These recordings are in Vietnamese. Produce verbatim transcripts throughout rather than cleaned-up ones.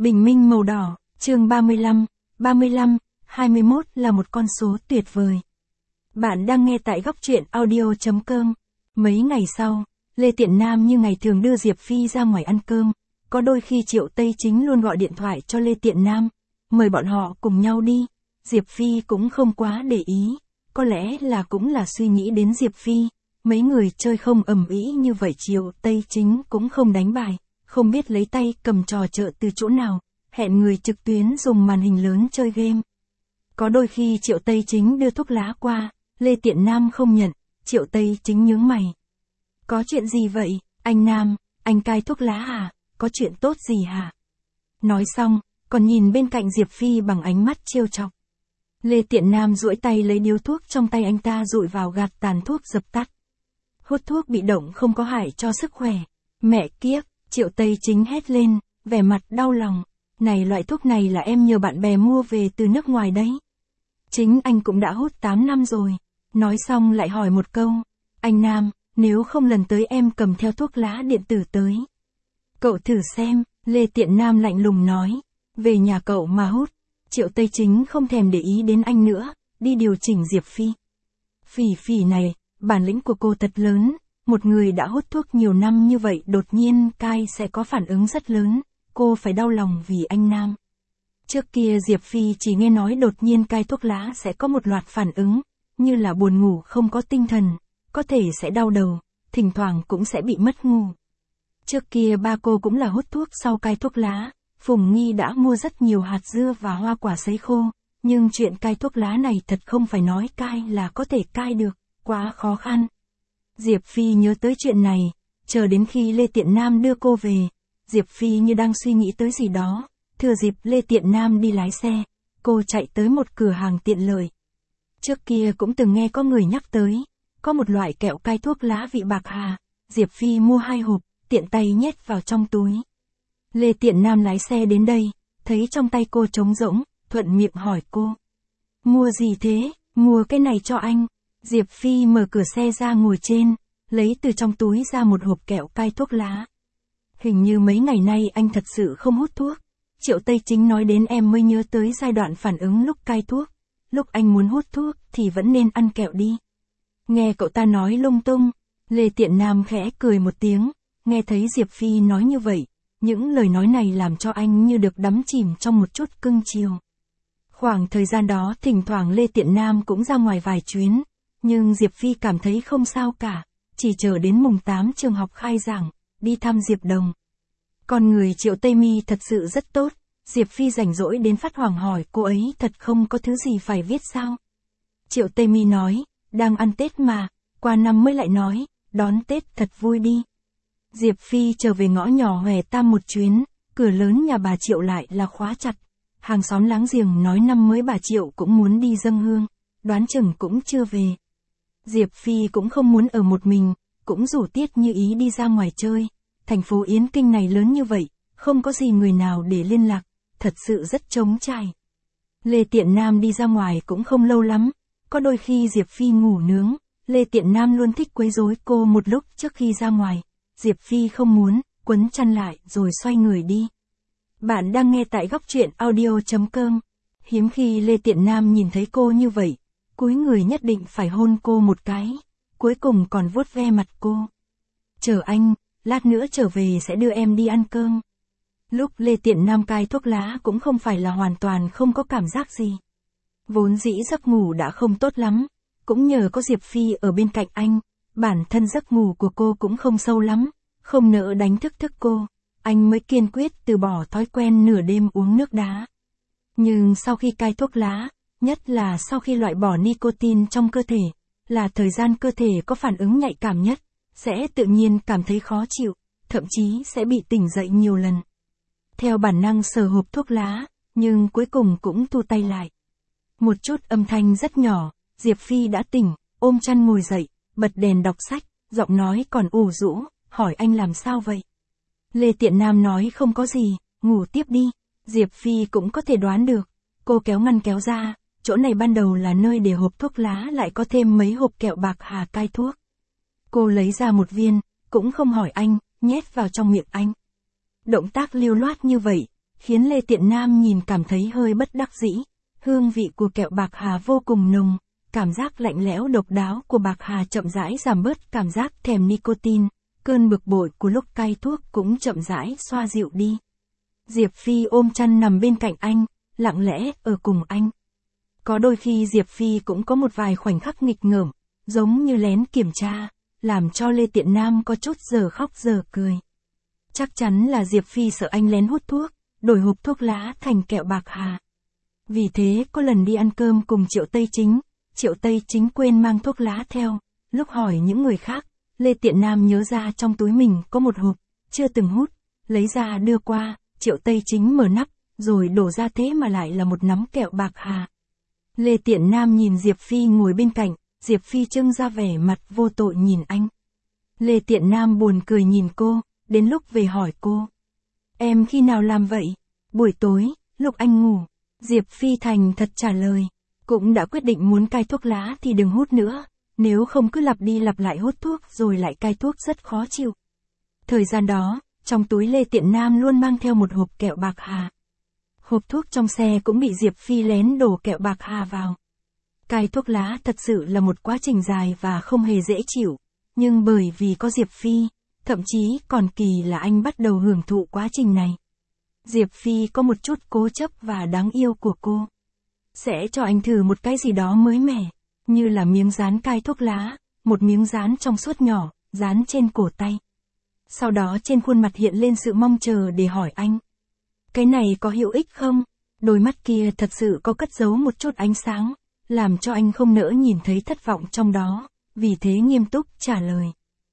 Bình minh màu đỏ, chương ba mươi lăm, ba mươi lăm, hai mươi mốt là một con số tuyệt vời. Bạn đang nghe tại góc truyện audio chấm com. Mấy ngày sau, Lê Tiện Nam như ngày thường đưa Diệp Phi ra ngoài ăn cơm. Có đôi khi Triệu Tây Chính luôn gọi điện thoại cho Lê Tiện Nam, mời bọn họ cùng nhau đi. Diệp Phi cũng không quá để ý, có lẽ là cũng là suy nghĩ đến Diệp Phi. Mấy người chơi không ầm ĩ như vậy, Triệu Tây Chính cũng không đánh bài, không biết lấy tay cầm trò chợ từ chỗ nào, hẹn người trực tuyến dùng màn hình lớn chơi game. Có đôi khi Triệu Tây Chính đưa thuốc lá qua, Lê Tiện Nam không nhận, Triệu Tây Chính nhướng mày. Có chuyện gì vậy, anh Nam, anh cai thuốc lá à, có chuyện tốt gì hả? Nói xong, còn nhìn bên cạnh Diệp Phi bằng ánh mắt trêu chọc. Lê Tiện Nam duỗi tay lấy điếu thuốc trong tay anh ta dụi vào gạt tàn thuốc dập tắt. Hút thuốc bị động không có hại cho sức khỏe. Mẹ kiếp, Triệu Tây Chính hét lên, vẻ mặt đau lòng. Này, loại thuốc này là em nhờ bạn bè mua về từ nước ngoài đấy. Chính anh cũng đã hút tám năm rồi. Nói xong lại hỏi một câu. Anh Nam, nếu không lần tới em cầm theo thuốc lá điện tử tới. Cậu thử xem, Lê Tiện Nam lạnh lùng nói. Về nhà cậu mà hút. Triệu Tây Chính không thèm để ý đến anh nữa, đi điều chỉnh Diệp Phi. Phỉ phỉ này, bản lĩnh của cô thật lớn. Một người đã hút thuốc nhiều năm như vậy đột nhiên cai sẽ có phản ứng rất lớn. Cô phải đau lòng vì anh Nam. Trước kia Diệp Phi chỉ nghe nói đột nhiên cai thuốc lá sẽ có một loạt phản ứng, như là buồn ngủ không có tinh thần, có thể sẽ đau đầu, thỉnh thoảng cũng sẽ bị mất ngủ. Trước kia ba cô cũng là hút thuốc sau cai thuốc lá, Phùng Nghi đã mua rất nhiều hạt dưa và hoa quả sấy khô, nhưng chuyện cai thuốc lá này thật không phải nói cai là có thể cai được, quá khó khăn. Diệp Phi nhớ tới chuyện này, chờ đến khi Lê Tiện Nam đưa cô về, Diệp Phi như đang suy nghĩ tới gì đó, thừa dịp Lê Tiện Nam đi lái xe, cô chạy tới một cửa hàng tiện lợi. Trước kia cũng từng nghe có người nhắc tới, có một loại kẹo cai thuốc lá vị bạc hà, Diệp Phi mua hai hộp, tiện tay nhét vào trong túi. Lê Tiện Nam lái xe đến đây, thấy trong tay cô trống rỗng, thuận miệng hỏi cô. Mua gì thế, mua cái này cho anh. Diệp Phi mở cửa xe ra ngồi trên, lấy từ trong túi ra một hộp kẹo cai thuốc lá. Hình như mấy ngày nay anh thật sự không hút thuốc. Triệu Tây Chính nói đến em mới nhớ tới giai đoạn phản ứng lúc cai thuốc. Lúc anh muốn hút thuốc thì vẫn nên ăn kẹo đi. Nghe cậu ta nói lung tung, Lê Tiện Nam khẽ cười một tiếng, nghe thấy Diệp Phi nói như vậy, những lời nói này làm cho anh như được đắm chìm trong một chút cưng chiều. Khoảng thời gian đó thỉnh thoảng Lê Tiện Nam cũng ra ngoài vài chuyến, nhưng Diệp Phi cảm thấy không sao cả, chỉ chờ đến mùng tám trường học khai giảng, đi thăm Diệp Đồng. Con người Triệu Tây Mi thật sự rất tốt, Diệp Phi rảnh rỗi đến phát hoảng hỏi cô ấy thật không có thứ gì phải viết sao. Triệu Tây Mi nói, đang ăn Tết mà, qua năm mới lại nói, đón Tết thật vui đi. Diệp Phi trở về ngõ nhỏ Hòe Tam một chuyến, cửa lớn nhà bà Triệu lại là khóa chặt. Hàng xóm láng giềng nói năm mới bà Triệu cũng muốn đi dâng hương, đoán chừng cũng chưa về. Diệp Phi cũng không muốn ở một mình, cũng rủ Tiết Như Ý đi ra ngoài chơi. Thành phố Yến Kinh này lớn như vậy, không có gì người nào để liên lạc, thật sự rất trống trải. Lê Tiện Nam đi ra ngoài cũng không lâu lắm, có đôi khi Diệp Phi ngủ nướng, Lê Tiện Nam luôn thích quấy rối cô một lúc trước khi ra ngoài. Diệp Phi không muốn, quấn chăn lại rồi xoay người đi. Bạn đang nghe tại góc truyện audio chấm com. Hiếm khi Lê Tiện Nam nhìn thấy cô như vậy, cúi người nhất định phải hôn cô một cái, cuối cùng còn vuốt ve mặt cô. Chờ anh, lát nữa trở về sẽ đưa em đi ăn cơm. Lúc Lê Tiện Nam cai thuốc lá cũng không phải là hoàn toàn không có cảm giác gì. Vốn dĩ giấc ngủ đã không tốt lắm, cũng nhờ có Diệp Phi ở bên cạnh anh, bản thân giấc ngủ của cô cũng không sâu lắm, không nỡ đánh thức thức cô, anh mới kiên quyết từ bỏ thói quen nửa đêm uống nước đá. Nhưng sau khi cai thuốc lá, nhất là sau khi loại bỏ nicotine trong cơ thể, là thời gian cơ thể có phản ứng nhạy cảm nhất, sẽ tự nhiên cảm thấy khó chịu, thậm chí sẽ bị tỉnh dậy nhiều lần. Theo bản năng sờ hộp thuốc lá, nhưng cuối cùng cũng thu tay lại. Một chút âm thanh rất nhỏ, Diệp Phi đã tỉnh, ôm chăn ngồi dậy, bật đèn đọc sách, giọng nói còn ủ rũ, hỏi anh làm sao vậy? Lê Tiện Nam nói không có gì, ngủ tiếp đi. Diệp Phi cũng có thể đoán được, cô kéo ngăn kéo ra, chỗ này ban đầu là nơi để hộp thuốc lá lại có thêm mấy hộp kẹo bạc hà cai thuốc. Cô lấy ra một viên, cũng không hỏi anh, nhét vào trong miệng anh. Động tác lưu loát như vậy, khiến Lê Tiện Nam nhìn cảm thấy hơi bất đắc dĩ. Hương vị của kẹo bạc hà vô cùng nồng, cảm giác lạnh lẽo độc đáo của bạc hà chậm rãi giảm bớt cảm giác thèm nicotine, cơn bực bội của lúc cai thuốc cũng chậm rãi xoa dịu đi. Diệp Phi ôm chăn nằm bên cạnh anh, lặng lẽ ở cùng anh. Có đôi khi Diệp Phi cũng có một vài khoảnh khắc nghịch ngợm, giống như lén kiểm tra, làm cho Lê Tiện Nam có chút giờ khóc giờ cười. Chắc chắn là Diệp Phi sợ anh lén hút thuốc, đổi hộp thuốc lá thành kẹo bạc hà. Vì thế có lần đi ăn cơm cùng Triệu Tây Chính, Triệu Tây Chính quên mang thuốc lá theo, lúc hỏi những người khác, Lê Tiện Nam nhớ ra trong túi mình có một hộp, chưa từng hút, lấy ra đưa qua, Triệu Tây Chính mở nắp, rồi đổ ra thế mà lại là một nắm kẹo bạc hà. Lê Tiện Nam nhìn Diệp Phi ngồi bên cạnh, Diệp Phi trưng ra vẻ mặt vô tội nhìn anh. Lê Tiện Nam buồn cười nhìn cô, đến lúc về hỏi cô. Em khi nào làm vậy? Buổi tối, lúc anh ngủ. Diệp Phi thành thật trả lời. Cũng đã quyết định muốn cai thuốc lá thì đừng hút nữa, nếu không cứ lặp đi lặp lại hút thuốc rồi lại cai thuốc rất khó chịu. Thời gian đó, trong túi Lê Tiện Nam luôn mang theo một hộp kẹo bạc hà. Hộp thuốc trong xe cũng bị Diệp Phi lén đổ kẹo bạc hà vào. Cai thuốc lá thật sự là một quá trình dài và không hề dễ chịu, nhưng bởi vì có Diệp Phi, thậm chí còn kỳ là anh bắt đầu hưởng thụ quá trình này. Diệp Phi có một chút cố chấp và đáng yêu của cô. Sẽ cho anh thử một cái gì đó mới mẻ, như là miếng dán cai thuốc lá, một miếng dán trong suốt nhỏ, dán trên cổ tay. Sau đó trên khuôn mặt hiện lên sự mong chờ để hỏi anh. Cái này có hữu ích không? Đôi mắt kia thật sự có cất giấu một chút ánh sáng, làm cho anh không nỡ nhìn thấy thất vọng trong đó, vì thế nghiêm túc trả lời.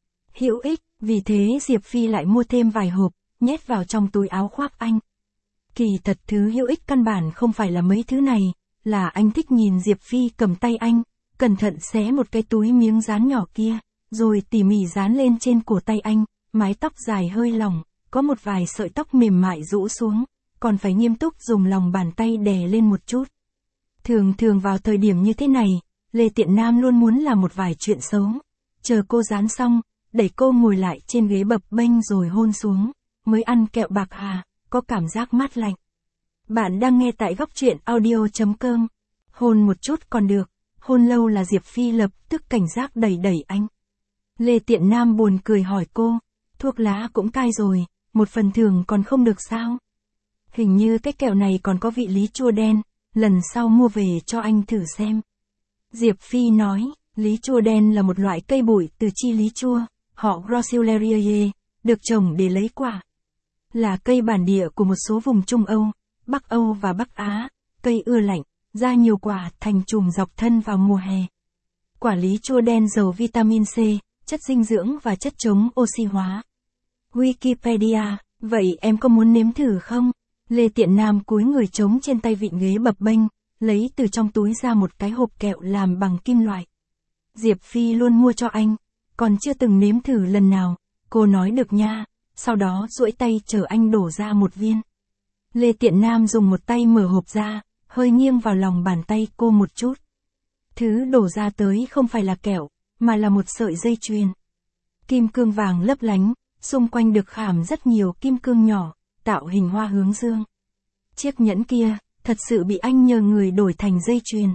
Hữu ích, vì thế Diệp Phi lại mua thêm vài hộp, nhét vào trong túi áo khoác anh. Kỳ thật thứ hữu ích căn bản không phải là mấy thứ này, là anh thích nhìn Diệp Phi cầm tay anh, cẩn thận xé một cái túi miếng dán nhỏ kia, rồi tỉ mỉ dán lên trên cổ tay anh, mái tóc dài hơi lỏng, có một vài sợi tóc mềm mại rũ xuống, còn phải nghiêm túc dùng lòng bàn tay đè lên một chút. Thường thường vào thời điểm như thế này, Lê Tiện Nam luôn muốn làm một vài chuyện xấu. Chờ cô dán xong, đẩy cô ngồi lại trên ghế bập bênh rồi hôn xuống, mới ăn kẹo bạc hà, có cảm giác mát lạnh. Bạn đang nghe tại góc truyện audio chấm com. Hôn một chút còn được, hôn lâu là Diệp Phi lập tức cảnh giác đẩy đẩy anh. Lê Tiện Nam buồn cười hỏi cô, thuốc lá cũng cai rồi, một phần thưởng còn không được sao? Hình như cái kẹo này còn có vị lý chua đen, lần sau mua về cho anh thử xem. Diệp Phi nói, lý chua đen là một loại cây bụi từ chi lý chua, họ Grossulariae, được trồng để lấy quả. Là cây bản địa của một số vùng Trung Âu, Bắc Âu và Bắc Á, cây ưa lạnh, ra nhiều quả thành chùm dọc thân vào mùa hè. Quả lý chua đen giàu vitamin C, chất dinh dưỡng và chất chống oxy hóa. Wikipedia, vậy em có muốn nếm thử không? Lê Tiện Nam cúi người trống trên tay vịn ghế bập bênh, lấy từ trong túi ra một cái hộp kẹo làm bằng kim loại. Diệp Phi luôn mua cho anh, còn chưa từng nếm thử lần nào, cô nói được nha, sau đó duỗi tay chờ anh đổ ra một viên. Lê Tiện Nam dùng một tay mở hộp ra, hơi nghiêng vào lòng bàn tay cô một chút. Thứ đổ ra tới không phải là kẹo, mà là một sợi dây chuyền. Kim cương vàng lấp lánh, xung quanh được khảm rất nhiều kim cương nhỏ, tạo hình hoa hướng dương. Chiếc nhẫn kia, thật sự bị anh nhờ người đổi thành dây chuyền.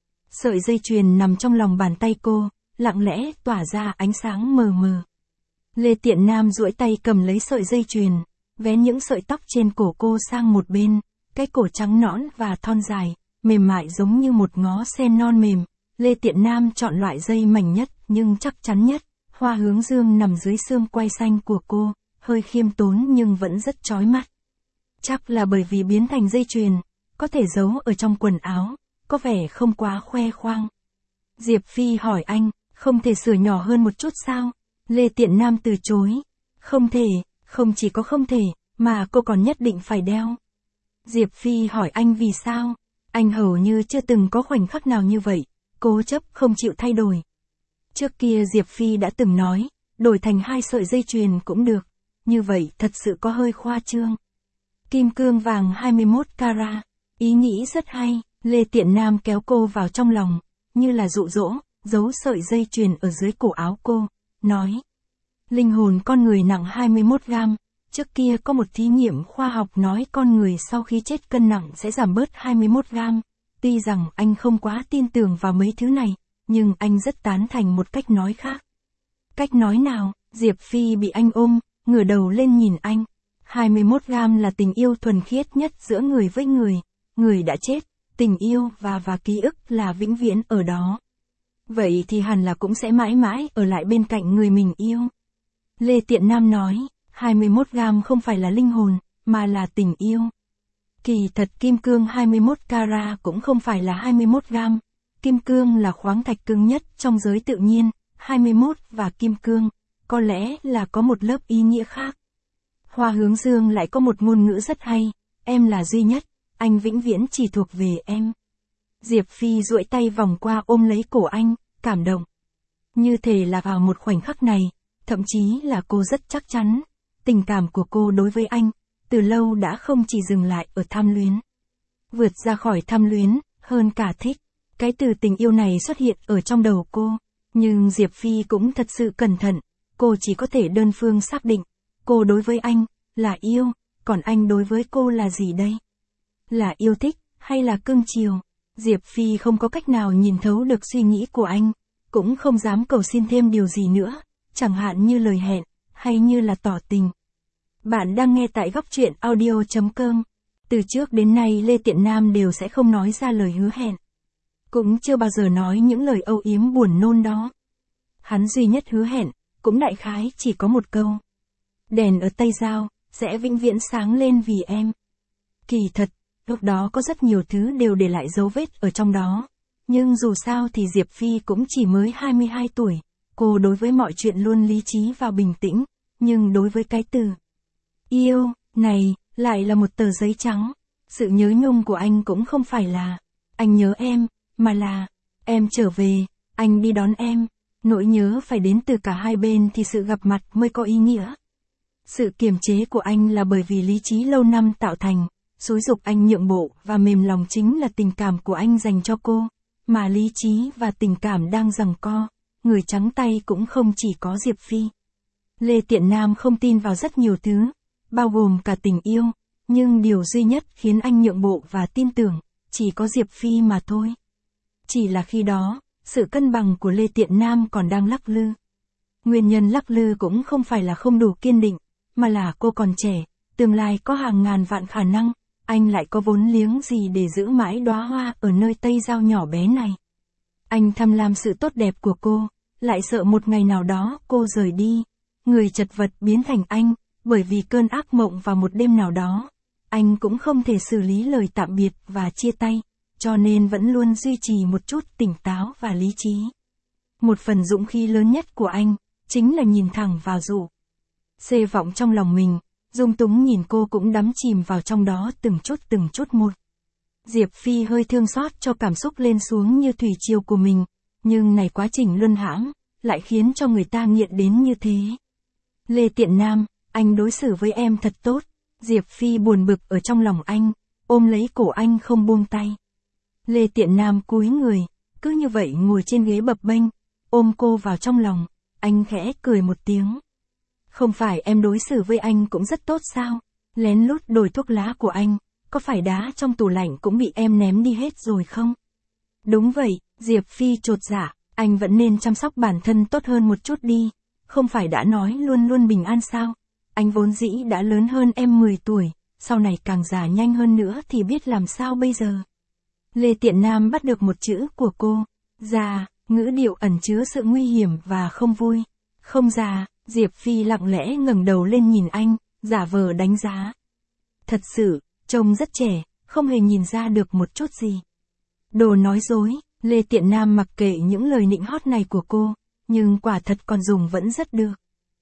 Sợi dây chuyền nằm trong lòng bàn tay cô, lặng lẽ tỏa ra ánh sáng mờ mờ. Lê Tiện Nam duỗi tay cầm lấy sợi dây chuyền, vén những sợi tóc trên cổ cô sang một bên, cái cổ trắng nõn và thon dài, mềm mại giống như một ngó sen non mềm. Lê Tiện Nam chọn loại dây mảnh nhất nhưng chắc chắn nhất, hoa hướng dương nằm dưới xương quai xanh của cô, hơi khiêm tốn nhưng vẫn rất chói mắt. Chắc là bởi vì biến thành dây chuyền, có thể giấu ở trong quần áo, có vẻ không quá khoe khoang. Diệp Phi hỏi anh, không thể sửa nhỏ hơn một chút sao? Lê Tiện Nam từ chối. Không thể, không chỉ có không thể, mà cô còn nhất định phải đeo. Diệp Phi hỏi anh vì sao? Anh hầu như chưa từng có khoảnh khắc nào như vậy, cố chấp không chịu thay đổi. Trước kia Diệp Phi đã từng nói, đổi thành hai sợi dây chuyền cũng được, như vậy thật sự có hơi khoa trương. Kim cương vàng hai mươi mốt carat, ý nghĩ rất hay. Lê Tiện Nam kéo cô vào trong lòng, như là dụ dỗ, giấu sợi dây chuyền ở dưới cổ áo cô, nói. Linh hồn con người nặng hai mươi mốt gam, Trước kia có một thí nghiệm khoa học nói con người sau khi chết cân nặng sẽ giảm bớt hai mươi mốt gam. Tuy rằng anh không quá tin tưởng vào mấy thứ này, nhưng anh rất tán thành một cách nói khác. Cách nói nào? Diệp Phi bị anh ôm, ngửa đầu lên nhìn anh. hai mươi mốt gam là tình yêu thuần khiết nhất giữa người với người. Người đã chết, tình yêu và và ký ức là vĩnh viễn ở đó. Vậy thì hẳn là cũng sẽ mãi mãi ở lại bên cạnh người mình yêu. Lê Tiện Nam nói, hai mươi mốt gam không phải là linh hồn, mà là tình yêu. Kỳ thật kim cương hai mươi mốt carat cũng không phải là hai mươi mốt gam. Kim cương là khoáng thạch cứng nhất trong giới tự nhiên, hai mươi mốt và kim cương, có lẽ là có một lớp ý nghĩa khác. Hoa Hướng Dương lại có một ngôn ngữ rất hay, em là duy nhất, anh vĩnh viễn chỉ thuộc về em. Diệp Phi duỗi tay vòng qua ôm lấy cổ anh, cảm động. Như thể là vào một khoảnh khắc này, thậm chí là cô rất chắc chắn, tình cảm của cô đối với anh, từ lâu đã không chỉ dừng lại ở tham luyến. Vượt ra khỏi tham luyến, hơn cả thích. Cái từ tình yêu này xuất hiện ở trong đầu cô, nhưng Diệp Phi cũng thật sự cẩn thận, cô chỉ có thể đơn phương xác định, cô đối với anh, là yêu, còn anh đối với cô là gì đây? Là yêu thích, hay là cưng chiều? Diệp Phi không có cách nào nhìn thấu được suy nghĩ của anh, cũng không dám cầu xin thêm điều gì nữa, chẳng hạn như lời hẹn, hay như là tỏ tình. Bạn đang nghe tại góc truyện audio chấm com. Từ trước đến nay Lê Tiện Nam đều sẽ không nói ra lời hứa hẹn. Cũng chưa bao giờ nói những lời âu yếm buồn nôn đó. Hắn duy nhất hứa hẹn, cũng đại khái chỉ có một câu. Đèn ở Tây Giao, sẽ vĩnh viễn sáng lên vì em. Kỳ thật, lúc đó có rất nhiều thứ đều để lại dấu vết ở trong đó. Nhưng dù sao thì Diệp Phi cũng chỉ mới hai mươi hai tuổi. Cô đối với mọi chuyện luôn lý trí và bình tĩnh. Nhưng đối với cái từ yêu, này, lại là một tờ giấy trắng. Sự nhớ nhung của anh cũng không phải là anh nhớ em, mà là em trở về, anh đi đón em. Nỗi nhớ phải đến từ cả hai bên thì sự gặp mặt mới có ý nghĩa. Sự kiềm chế của anh là bởi vì lý trí lâu năm tạo thành, xúi giục anh nhượng bộ và mềm lòng chính là tình cảm của anh dành cho cô, mà lý trí và tình cảm đang giằng co, người trắng tay cũng không chỉ có Diệp Phi. Lê Tiện Nam không tin vào rất nhiều thứ, bao gồm cả tình yêu, nhưng điều duy nhất khiến anh nhượng bộ và tin tưởng, chỉ có Diệp Phi mà thôi. Chỉ là khi đó, sự cân bằng của Lê Tiện Nam còn đang lắc lư. Nguyên nhân lắc lư cũng không phải là không đủ kiên định, mà là cô còn trẻ, tương lai có hàng ngàn vạn khả năng, anh lại có vốn liếng gì để giữ mãi đóa hoa ở nơi Tây Giao nhỏ bé này. Anh tham lam sự tốt đẹp của cô, lại sợ một ngày nào đó cô rời đi, người chật vật biến thành anh, bởi vì cơn ác mộng vào một đêm nào đó. Anh cũng không thể xử lý lời tạm biệt và chia tay, cho nên vẫn luôn duy trì một chút tỉnh táo và lý trí. Một phần dũng khí lớn nhất của anh, chính là nhìn thẳng vào dụ. Xê vọng trong lòng mình, Dung Túng nhìn cô cũng đắm chìm vào trong đó từng chút từng chút một. Diệp Phi hơi thương xót cho cảm xúc lên xuống như thủy triều của mình, nhưng này quá trình luân hãm, lại khiến cho người ta nghiện đến như thế. Lê Tiện Nam, anh đối xử với em thật tốt. Diệp Phi buồn bực ở trong lòng anh, ôm lấy cổ anh không buông tay. Lê Tiện Nam cúi người, cứ như vậy ngồi trên ghế bập bênh, ôm cô vào trong lòng, anh khẽ cười một tiếng. Không phải em đối xử với anh cũng rất tốt sao? Lén lút đổi thuốc lá của anh, có phải đá trong tủ lạnh cũng bị em ném đi hết rồi không? Đúng vậy, Diệp Phi chột dạ, anh vẫn nên chăm sóc bản thân tốt hơn một chút đi, không phải đã nói luôn luôn bình an sao? Anh vốn dĩ đã lớn hơn em mười tuổi, sau này càng già nhanh hơn nữa thì biết làm sao bây giờ. Lê Tiện Nam bắt được một chữ của cô, già, ngữ điệu ẩn chứa sự nguy hiểm và không vui. Không già, Diệp Phi lặng lẽ ngẩng đầu lên nhìn anh, giả vờ đánh giá. Thật sự, trông rất trẻ, không hề nhìn ra được một chút gì. Đồ nói dối, Lê Tiện Nam mặc kệ những lời nịnh hót này của cô, nhưng quả thật còn dùng vẫn rất được.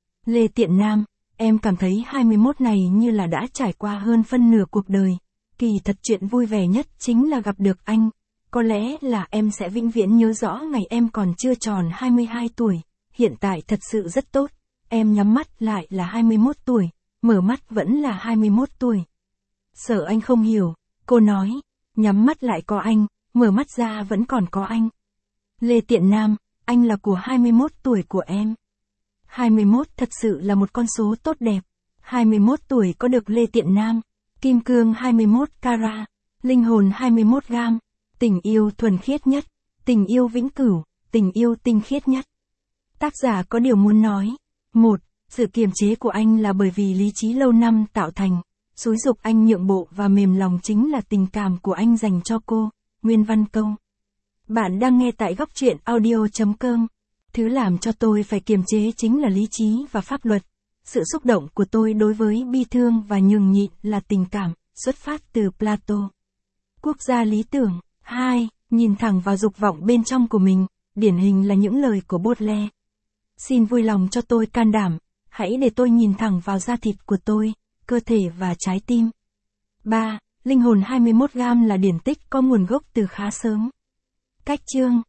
Lê Tiện Nam, em cảm thấy hai mươi mốt này như là đã trải qua hơn phân nửa cuộc đời. Kỳ thật chuyện vui vẻ nhất chính là gặp được anh. Có lẽ là em sẽ vĩnh viễn nhớ rõ ngày em còn chưa tròn hai mươi hai tuổi. Hiện tại thật sự rất tốt. Em nhắm mắt lại là hai mươi mốt tuổi, mở mắt vẫn là hai mươi mốt tuổi. Sợ anh không hiểu, cô nói, nhắm mắt lại có anh, mở mắt ra vẫn còn có anh. Lê Tiện Nam, anh là của hai mươi mốt tuổi của em. hai mươi mốt thật sự là một con số tốt đẹp. hai mươi mốt tuổi có được Lê Tiện Nam, kim cương hai mươi mốt carat, linh hồn hai mươi mốt gam, tình yêu thuần khiết nhất, tình yêu vĩnh cửu, tình yêu tinh khiết nhất. Tác giả có điều muốn nói. một. Sự kiềm chế của anh là bởi vì lý trí lâu năm tạo thành, xúi dục anh nhượng bộ và mềm lòng chính là tình cảm của anh dành cho cô. Nguyên văn câu. Bạn đang nghe tại góc truyện audio.com. Thứ làm cho tôi phải kiềm chế chính là lý trí và pháp luật. Sự xúc động của tôi đối với bi thương và nhường nhịn là tình cảm, xuất phát từ Plato. Quốc gia lý tưởng. hai. Nhìn thẳng vào dục vọng bên trong của mình, điển hình là những lời của Baudelaire. Xin vui lòng cho tôi can đảm, hãy để tôi nhìn thẳng vào da thịt của tôi, cơ thể và trái tim. ba. Linh hồn hai mươi mốt gam là điển tích có nguồn gốc từ khá sớm. Cách chương.